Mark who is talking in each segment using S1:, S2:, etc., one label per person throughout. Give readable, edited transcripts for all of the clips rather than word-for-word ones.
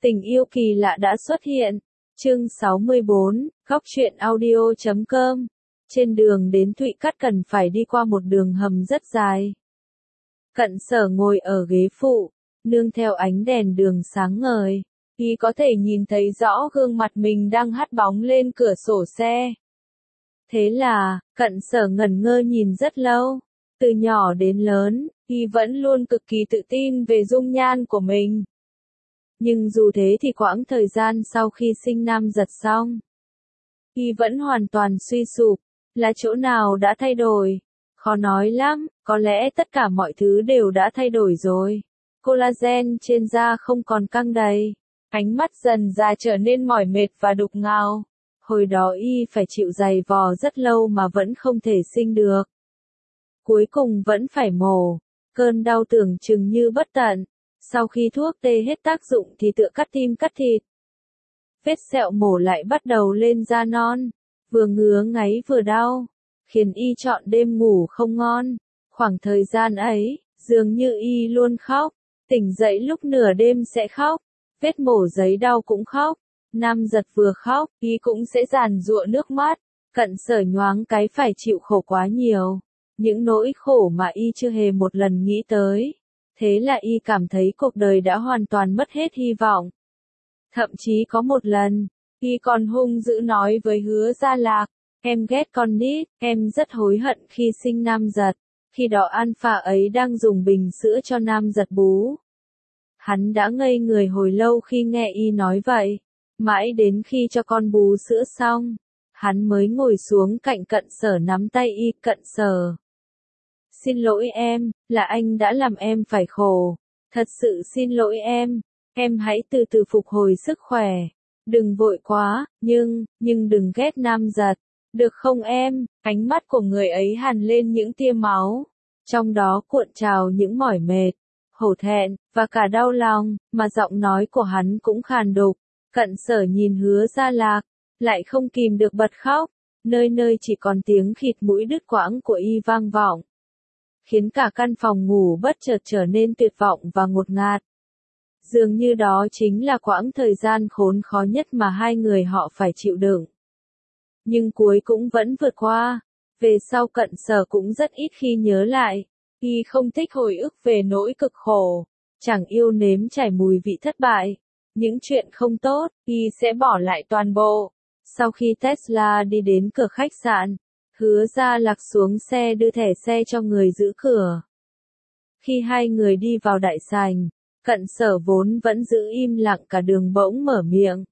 S1: Tình yêu kỳ lạ đã xuất hiện. Chương 64, Góc truyện audio.com. Trên đường đến Thụy Cát cần phải đi qua một đường hầm rất dài. Cận Sở ngồi ở ghế phụ, nương theo ánh đèn đường sáng ngời, y có thể nhìn thấy rõ gương mặt mình đang hắt bóng lên cửa sổ xe. Thế là, Cận Sở ngẩn ngơ nhìn rất lâu. Từ nhỏ đến lớn, y vẫn luôn cực kỳ tự tin về dung nhan của mình. Nhưng dù thế thì quãng thời gian sau khi sinh Nam Giật xong, y vẫn hoàn toàn suy sụp. Là chỗ nào đã thay đổi? Khó nói lắm, có lẽ tất cả mọi thứ đều đã thay đổi rồi. Collagen trên da không còn căng đầy, ánh mắt dần dà trở nên mỏi mệt và đục ngầu. Hồi đó y phải chịu giày vò rất lâu mà vẫn không thể sinh được. Cuối cùng vẫn phải mổ, cơn đau tưởng chừng như bất tận. Sau khi thuốc tê hết tác dụng thì tựa cắt tim cắt thịt. Vết sẹo mổ lại bắt đầu lên da non, vừa ngứa ngáy vừa đau, khiến y trọn đêm ngủ không ngon. Khoảng thời gian ấy, dường như y luôn khóc, tỉnh dậy lúc nửa đêm sẽ khóc, vết mổ giấy đau cũng khóc. Nam Giật vừa khóc, y cũng sẽ giàn giụa nước mắt. Cận Sở nhoáng cái phải chịu khổ quá nhiều, những nỗi khổ mà y chưa hề một lần nghĩ tới. Thế là y cảm thấy cuộc đời đã hoàn toàn mất hết hy vọng. Thậm chí có một lần, y còn hung dữ nói với Hứa Gia Lạc, em ghét con nít, em rất hối hận khi sinh Nam Giật. Khi đó Alpha ấy đang dùng bình sữa cho Nam Giật bú. Hắn đã ngây người hồi lâu khi nghe y nói vậy. Mãi đến khi cho con bú sữa xong, hắn mới ngồi xuống cạnh Cận Sở nắm tay y. Cận Sở, xin lỗi em, là anh đã làm em phải khổ. Thật sự xin lỗi em hãy từ từ phục hồi sức khỏe. Đừng vội quá, nhưng đừng ghét Nam Giật. Được không em? Ánh mắt của người ấy hằn lên những tia máu. Trong đó cuộn trào những mỏi mệt, hổ thẹn, và cả đau lòng, mà giọng nói của hắn cũng khàn đục. Cận Sở nhìn Hứa Gia Lạc, lại không kìm được bật khóc. Nơi nơi chỉ còn tiếng khịt mũi đứt quãng của y vang vọng, khiến cả căn phòng ngủ bất chợt trở nên tuyệt vọng và ngột ngạt. Dường như đó chính là quãng thời gian khốn khó nhất mà hai người họ phải chịu đựng. Nhưng cuối cũng vẫn vượt qua. Về sau Cận Sở cũng rất ít khi nhớ lại. Y không thích hồi ức về nỗi cực khổ, chẳng yêu nếm trải mùi vị thất bại. Những chuyện không tốt, y sẽ bỏ lại toàn bộ. Sau khi Tesla đi đến cửa khách sạn, Hứa Gia Lạc xuống xe đưa thẻ xe cho người giữ cửa. Khi hai người đi vào đại sảnh, Cận Sở vốn vẫn giữ im lặng cả đường bỗng mở miệng.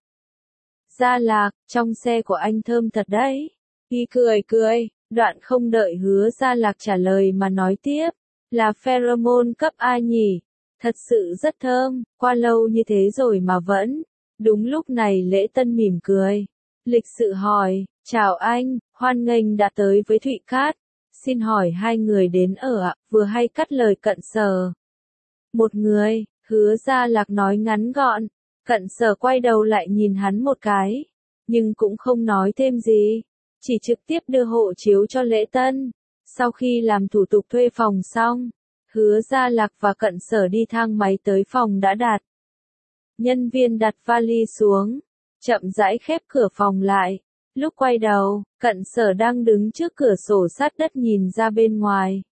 S1: Gia Lạc, trong xe của anh thơm thật đấy. Y cười, đoạn không đợi Hứa Gia Lạc trả lời mà nói tiếp. Là pheromone cấp A nhỉ? Thật sự rất thơm, qua lâu như thế rồi mà vẫn. Đúng lúc này Lễ Tân mỉm cười, lịch sự hỏi, chào anh, hoan nghênh đã tới với Thụy Cát. Xin hỏi hai người đến ở ạ? Vừa hay cắt lời Cận Sở. Một người, Hứa Gia Lạc nói ngắn gọn. Cận Sở quay đầu lại nhìn hắn một cái, nhưng cũng không nói thêm gì, chỉ trực tiếp đưa hộ chiếu cho Lễ Tân. Sau khi làm thủ tục thuê phòng xong, Hứa Gia Lạc và Cận Sở đi thang máy tới phòng đã đặt. Nhân viên đặt vali xuống, chậm rãi khép cửa phòng lại. Lúc quay đầu, Cận Sở đang đứng trước cửa sổ sát đất nhìn ra bên ngoài.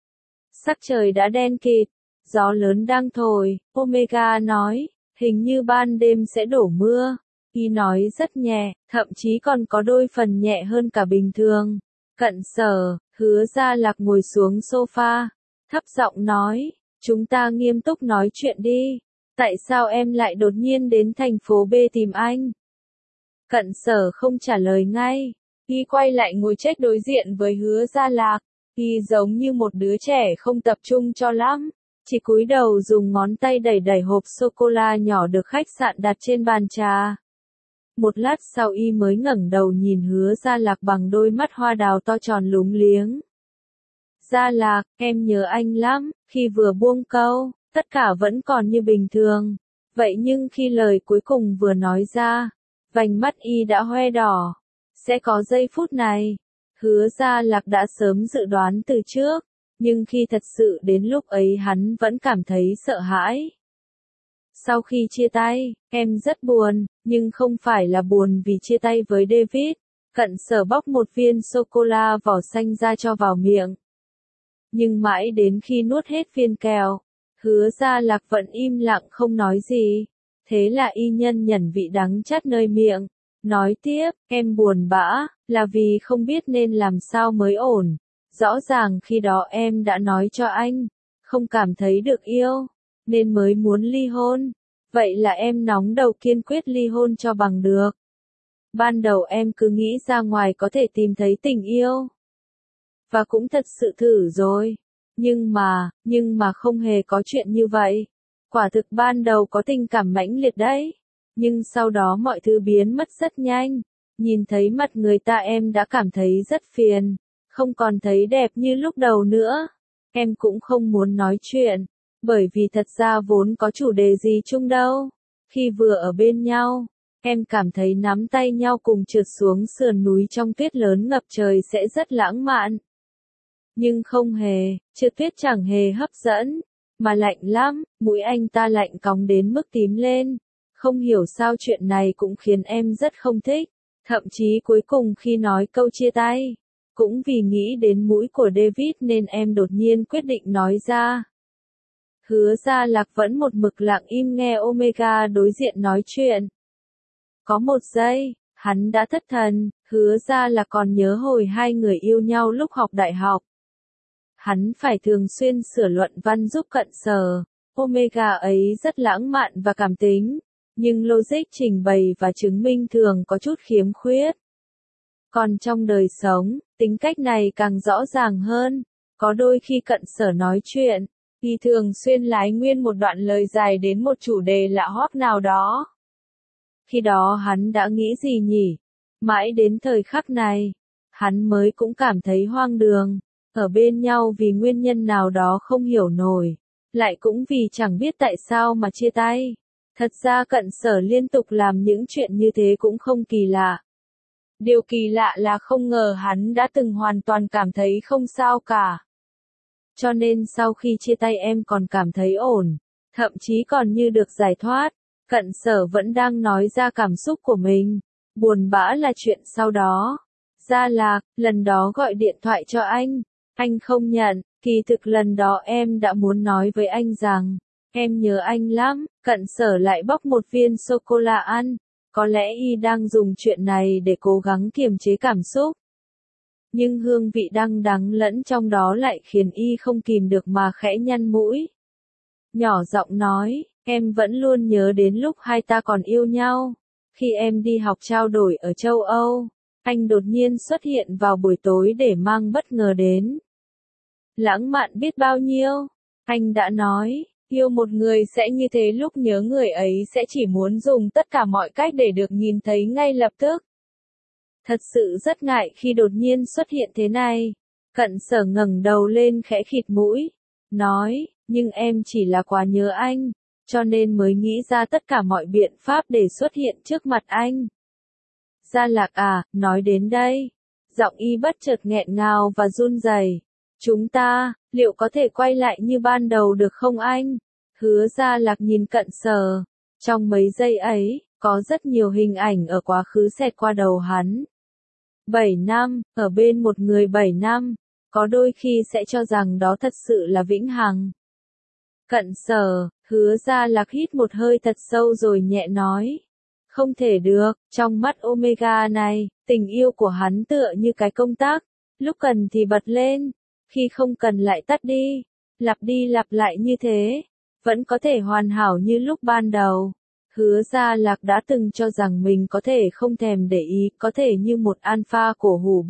S1: Sắc trời đã đen kịt, gió lớn đang thổi. Omega nói, hình như ban đêm sẽ đổ mưa. Y nói rất nhẹ, thậm chí còn có đôi phần nhẹ hơn cả bình thường. Cận Sở, Hứa Gia Lạc ngồi xuống sofa, thấp giọng nói, chúng ta nghiêm túc nói chuyện đi. Tại sao em lại đột nhiên đến thành phố B tìm anh? Cận Sở không trả lời ngay. Y quay lại ngồi chết đối diện với Hứa Gia Lạc. Y giống như một đứa trẻ không tập trung cho lắm, chỉ cúi đầu dùng ngón tay đẩy hộp sô-cô-la nhỏ được khách sạn đặt trên bàn trà. Một lát sau y mới ngẩng đầu nhìn Hứa Gia Lạc bằng đôi mắt hoa đào to tròn lúng liếng. Gia Lạc, em nhớ anh lắm. Khi vừa buông câu, tất cả vẫn còn như bình thường. Vậy nhưng khi lời cuối cùng vừa nói ra, vành mắt y đã hoe đỏ. Sẽ có giây phút này. Hứa Gia Lạc đã sớm dự đoán từ trước, nhưng khi thật sự đến lúc ấy hắn vẫn cảm thấy sợ hãi. Sau khi chia tay, em rất buồn, nhưng không phải là buồn vì chia tay với David. Cận Sở bóc một viên sô-cô-la vỏ xanh ra cho vào miệng. Nhưng mãi đến khi nuốt hết viên kẹo, Hứa Gia Lạc vẫn im lặng không nói gì. Thế là y nhân nhẩn vị đắng chát nơi miệng. Nói tiếp, em buồn bã, là vì không biết nên làm sao mới ổn. Rõ ràng khi đó em đã nói cho anh, không cảm thấy được yêu, nên mới muốn ly hôn. Vậy là em nóng đầu kiên quyết ly hôn cho bằng được. Ban đầu em cứ nghĩ ra ngoài có thể tìm thấy tình yêu. Và cũng thật sự thử rồi. Nhưng mà không hề có chuyện như vậy. Quả thực ban đầu có tình cảm mãnh liệt đấy. Nhưng sau đó mọi thứ biến mất rất nhanh. Nhìn thấy mặt người ta em đã cảm thấy rất phiền. Không còn thấy đẹp như lúc đầu nữa. Em cũng không muốn nói chuyện. Bởi vì thật ra vốn có chủ đề gì chung đâu. Khi vừa ở bên nhau, em cảm thấy nắm tay nhau cùng trượt xuống sườn núi trong tuyết lớn ngập trời sẽ rất lãng mạn. Nhưng không hề, trượt tuyết chẳng hề hấp dẫn, mà lạnh lắm, mũi anh ta lạnh cóng đến mức tím lên. Không hiểu sao chuyện này cũng khiến em rất không thích. Thậm chí cuối cùng khi nói câu chia tay, cũng vì nghĩ đến mũi của David nên em đột nhiên quyết định nói ra. Hứa Gia Lạc vẫn một mực lặng im nghe Omega đối diện nói chuyện. Có một giây, hắn đã thất thần, Hứa Gia Lạc còn nhớ hồi hai người yêu nhau lúc học đại học. Hắn phải thường xuyên sửa luận văn giúp Cận Sở. Omega ấy rất lãng mạn và cảm tính, nhưng logic trình bày và chứng minh thường có chút khiếm khuyết. Còn trong đời sống, tính cách này càng rõ ràng hơn. Có đôi khi Cận Sở nói chuyện, thì thường xuyên lái nguyên một đoạn lời dài đến một chủ đề lạ hoắc nào đó. Khi đó hắn đã nghĩ gì nhỉ? Mãi đến thời khắc này, hắn mới cũng cảm thấy hoang đường. Ở bên nhau vì nguyên nhân nào đó không hiểu nổi. Lại cũng vì chẳng biết tại sao mà chia tay. Thật ra Cận Sở liên tục làm những chuyện như thế cũng không kỳ lạ. Điều kỳ lạ là không ngờ hắn đã từng hoàn toàn cảm thấy không sao cả. Cho nên sau khi chia tay em còn cảm thấy ổn. Thậm chí còn như được giải thoát. Cận Sở vẫn đang nói ra cảm xúc của mình. Buồn bã là chuyện sau đó. Gia Lạc, lần đó gọi điện thoại cho anh không nhận, kỳ thực lần đó em đã muốn nói với anh rằng, em nhớ anh lắm. Cận Sở lại bóc một viên sô-cô-la ăn, có lẽ y đang dùng chuyện này để cố gắng kiềm chế cảm xúc. Nhưng hương vị đắng đắng lẫn trong đó lại khiến y không kìm được mà khẽ nhăn mũi. Nhỏ giọng nói, em vẫn luôn nhớ đến lúc hai ta còn yêu nhau. Khi em đi học trao đổi ở châu Âu, anh đột nhiên xuất hiện vào buổi tối để mang bất ngờ đến. Lãng mạn biết bao nhiêu, anh đã nói, yêu một người sẽ như thế, lúc nhớ người ấy sẽ chỉ muốn dùng tất cả mọi cách để được nhìn thấy ngay lập tức. Thật sự rất ngại khi đột nhiên xuất hiện thế này. Cận Sở ngẩng đầu lên khẽ khịt mũi, nói, nhưng em chỉ là quá nhớ anh, cho nên mới nghĩ ra tất cả mọi biện pháp để xuất hiện trước mặt anh. Gia Lạc à, nói đến đây, giọng y bất chợt nghẹn ngào và run rẩy. Chúng ta, liệu có thể quay lại như ban đầu được không anh? Hứa Gia Lạc nhìn Cận Sở. Trong mấy giây ấy, có rất nhiều hình ảnh ở quá khứ xẹt qua đầu hắn. 7 năm, ở bên một người 7 năm, có đôi khi sẽ cho rằng đó thật sự là vĩnh hằng. Cận Sở, Hứa Gia Lạc hít một hơi thật sâu rồi nhẹ nói. Không thể được, trong mắt Omega này, tình yêu của hắn tựa như cái công tắc, lúc cần thì bật lên, khi không cần lại tắt đi lặp lại như thế, vẫn có thể hoàn hảo như lúc ban đầu. Hứa Gia Lạc đã từng cho rằng mình có thể không thèm để ý, có thể như một alpha cổ hủ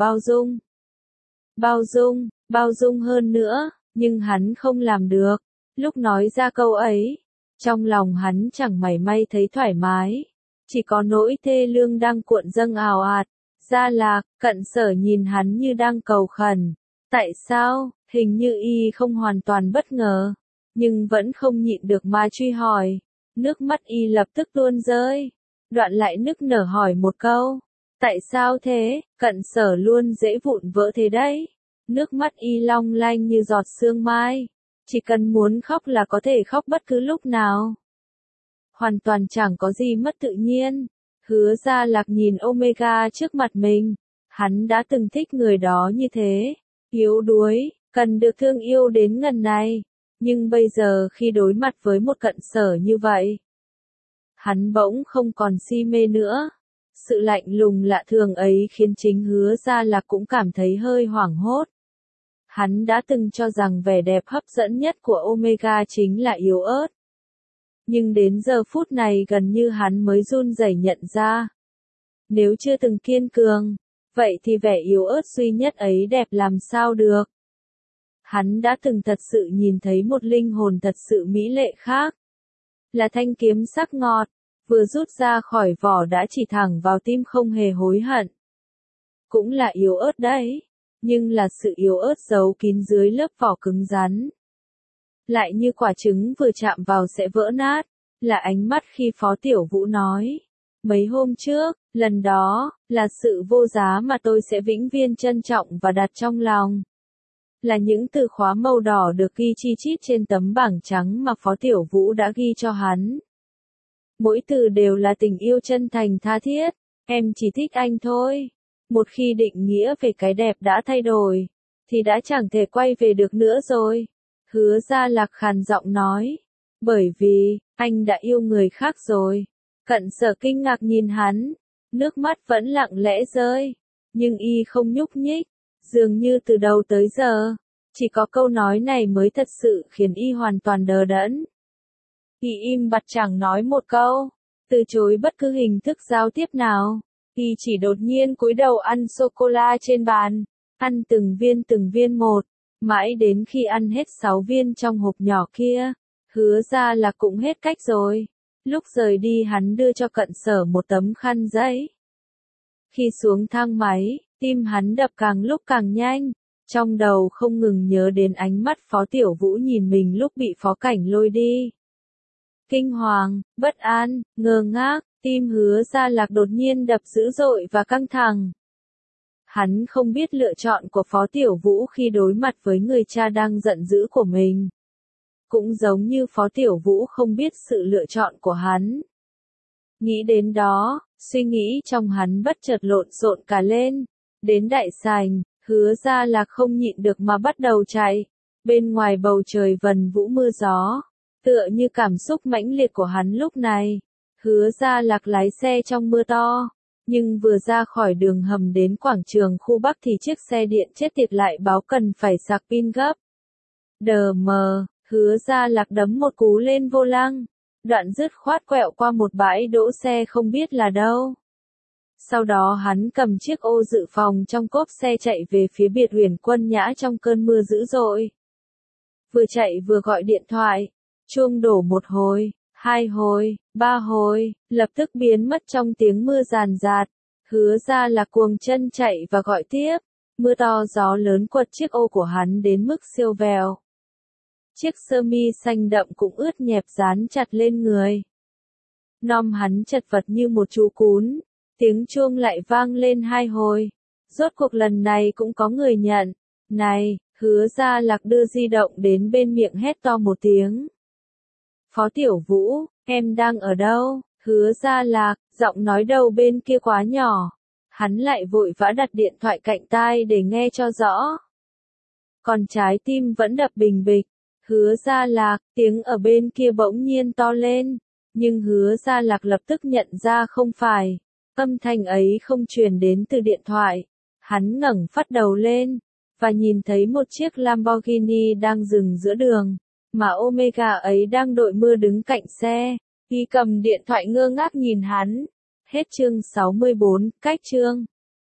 S1: bao dung hơn nữa, nhưng hắn không làm được. Lúc nói ra câu ấy, trong lòng hắn chẳng mảy may thấy thoải mái, chỉ có nỗi thê lương đang cuộn dâng ào ạt. Gia Lạc, Cận Sở nhìn hắn như đang cầu khẩn. Tại sao? Hình như y không hoàn toàn bất ngờ, nhưng vẫn không nhịn được mà truy hỏi. Nước mắt y lập tức tuôn rơi. Đoạn lại nức nở hỏi một câu. Tại sao thế? Cận Sở luôn dễ vụn vỡ thế đấy. Nước mắt y long lanh như giọt sương mai. Chỉ cần muốn khóc là có thể khóc bất cứ lúc nào. hoàn toàn chẳng có gì mất tự nhiên. Hứa Gia Lạc nhìn Omega trước mặt mình, hắn đã từng thích người đó như thế, yếu đuối, cần được thương yêu đến ngần này, nhưng bây giờ khi đối mặt với một Cận Sở như vậy, hắn bỗng không còn si mê nữa. Sự lạnh lùng lạ thường ấy khiến chính Hứa Gia Lạc cũng cảm thấy hơi hoảng hốt. Hắn đã từng cho rằng vẻ đẹp hấp dẫn nhất của Omega chính là yếu ớt. Nhưng đến giờ phút này gần như hắn mới run rẩy nhận ra. Nếu chưa từng kiên cường, vậy thì vẻ yếu ớt duy nhất ấy đẹp làm sao được. Hắn đã từng thật sự nhìn thấy một linh hồn thật sự mỹ lệ khác. Là thanh kiếm sắc ngọt, vừa rút ra khỏi vỏ đã chỉ thẳng vào tim không hề hối hận. Cũng là yếu ớt đấy, nhưng là sự yếu ớt giấu kín dưới lớp vỏ cứng rắn. Lại như quả trứng vừa chạm vào sẽ vỡ nát, là ánh mắt khi Phó Tiểu Vũ nói. Mấy hôm trước, lần đó, là sự vô giá mà tôi sẽ vĩnh viễn trân trọng và đặt trong lòng. Là những từ khóa màu đỏ được ghi chi chít trên tấm bảng trắng mà Phó Tiểu Vũ đã ghi cho hắn. Mỗi từ đều là tình yêu chân thành tha thiết, em chỉ thích anh thôi. Một khi định nghĩa về cái đẹp đã thay đổi, thì đã chẳng thể quay về được nữa rồi. Hứa Gia Lạc khàn giọng nói. Bởi vì, anh đã yêu người khác rồi. Cận Sở kinh ngạc nhìn hắn, nước mắt vẫn lặng lẽ rơi, nhưng y không nhúc nhích, dường như từ đầu tới giờ, chỉ có câu nói này mới thật sự khiến y hoàn toàn đờ đẫn. Y im bặt chẳng nói một câu, từ chối bất cứ hình thức giao tiếp nào, y chỉ đột nhiên cúi đầu ăn sô-cô-la trên bàn, ăn từng viên một, mãi đến khi ăn hết 6 viên trong hộp nhỏ kia. Hứa Gia Lạc cũng hết cách rồi. Lúc rời đi hắn đưa cho Cận Sở một tấm khăn giấy. Khi xuống thang máy, tim hắn đập càng lúc càng nhanh, trong đầu không ngừng nhớ đến ánh mắt Phó Tiểu Vũ nhìn mình lúc bị Phó Cảnh lôi đi. Kinh hoàng, bất an, ngơ ngác, tim Hứa Gia Lạc đột nhiên đập dữ dội và căng thẳng. Hắn không biết lựa chọn của Phó Tiểu Vũ khi đối mặt với người cha đang giận dữ của mình. Cũng giống như Phó Tiểu Vũ không biết sự lựa chọn của hắn. Nghĩ đến đó, suy nghĩ trong hắn bất chợt lộn xộn cả lên. Đến đại sảnh, Hứa Gia Lạc không nhịn được mà bắt đầu chạy. Bên ngoài bầu trời vần vũ mưa gió. Tựa như cảm xúc mãnh liệt của hắn lúc này. Hứa Gia Lạc lái xe trong mưa to. Nhưng vừa ra khỏi đường hầm đến quảng trường khu Bắc thì chiếc xe điện chết tiệt lại báo cần phải sạc pin gấp. Đờ mờ. Hứa Gia Lạc đấm một cú lên vô lăng, đoạn dứt khoát quẹo qua một bãi đỗ xe không biết là đâu. Sau đó hắn cầm chiếc ô dự phòng trong cốp xe chạy về phía biệt Uyển Quân Nhã trong cơn mưa dữ dội. Vừa chạy vừa gọi điện thoại, chuông đổ 1 hồi, 2 hồi, 3 hồi, lập tức biến mất trong tiếng mưa ràn rạt. Hứa Gia Lạc cuồng chân chạy và gọi tiếp, mưa to gió lớn quật chiếc ô của hắn đến mức siêu vẹo. Chiếc sơ mi xanh đậm cũng ướt nhẹp dán chặt lên người. Nom hắn chật vật như một chú cún, tiếng chuông lại vang lên 2 hồi. Rốt cuộc lần này cũng có người nhận. Này, Hứa Gia Lạc đưa di động đến bên miệng hét to một tiếng. Phó Tiểu Vũ, em đang ở đâu? Hứa Gia Lạc, giọng nói đầu bên kia quá nhỏ. Hắn lại vội vã đặt điện thoại cạnh tai để nghe cho rõ. Còn trái tim vẫn đập bình bịch. Hứa Gia Lạc, tiếng ở bên kia bỗng nhiên to lên, nhưng Hứa Gia Lạc lập tức nhận ra không phải, âm thanh ấy không truyền đến từ điện thoại. Hắn ngẩng phát đầu lên, và nhìn thấy một chiếc Lamborghini đang dừng giữa đường, mà Omega ấy đang đội mưa đứng cạnh xe. Y cầm điện thoại ngơ ngác nhìn hắn. Hết chương 64, cách chương.